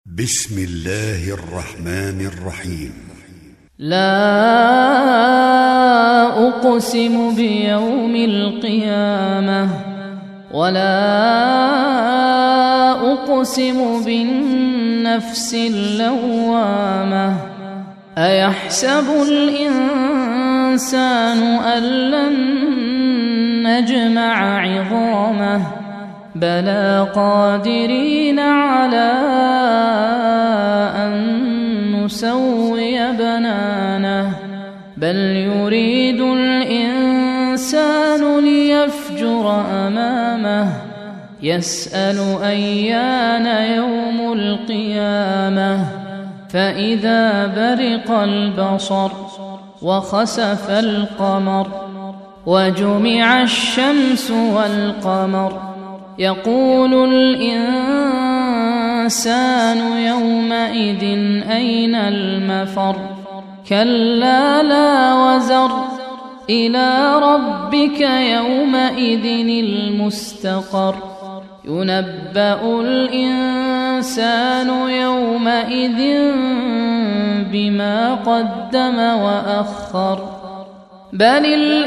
بسم الله الرحمن الرحيم. لا أقسم بيوم القيامة ولا أقسم بالنفس اللوامة. أيحسب الإنسان أن لن نجمع عظامه بلى قادرين على أن نسوي بنانه بل يريد الإنسان ليفجر أمامه يسأل أيان يوم القيامة فإذا برق البصر وخسف القمر وجمع الشمس والقمر يقول الإنسان يومئذ أين المفر كلا لا وزر إلى ربك يومئذ المستقر ينبأ الإنسان يومئذ بما قدم وأخر بل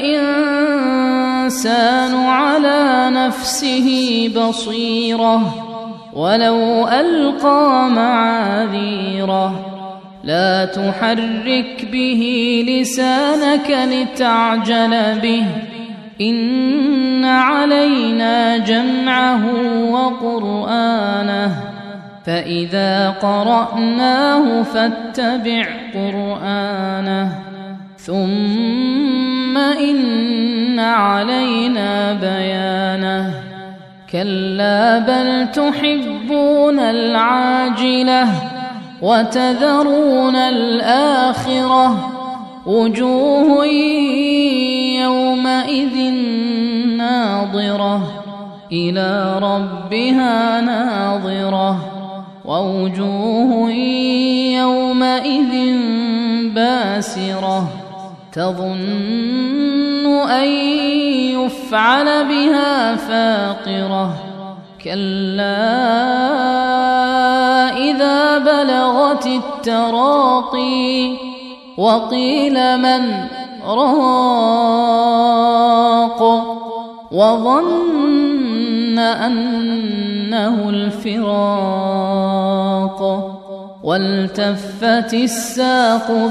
الإنسان على نفسه بصيرة ولو ألقى معاذيره لا تحرك به لسانك لتعجل به إن علينا جمعه وقرآنه فإذا قرأناه فاتبع قرآنه ثم إن علينا بيانه كلا بل تحبون العاجلة وتذرون الآخرة وجوه يومئذ ناظرة إلى ربها ناظرة ووجوه يومئذ باسرة تظن أن يفعل بها فاقرة كلا إذا بلغت التراقي وقيل من راق وظن أنه الفراق والتفت الساق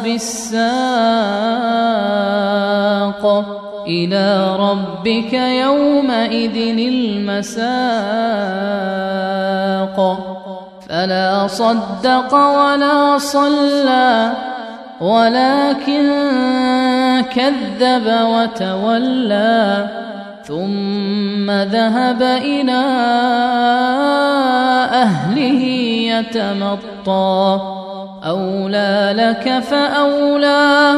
بالساق إلى ربك يومئذ المساق فلا صدق ولا صلى ولكن كذب وتولى ثم ذهب إلى أهله يتمطى أولى لك فأولى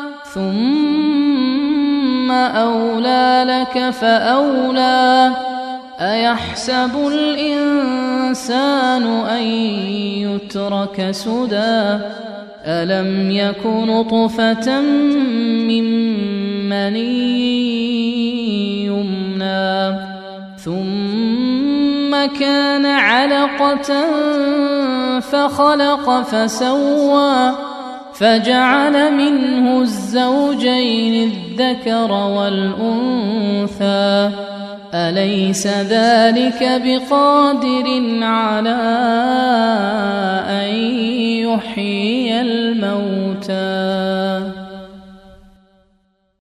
ثم أولى لك فأولى أيحسب الإنسان أن يترك سدى ألم يك نطفة من مني يمنى ثم كان علقة فخلق فسوى فجعل منه الزوجين الذكر والأنثى أليس ذلك بقادر على أن يحيي الموتى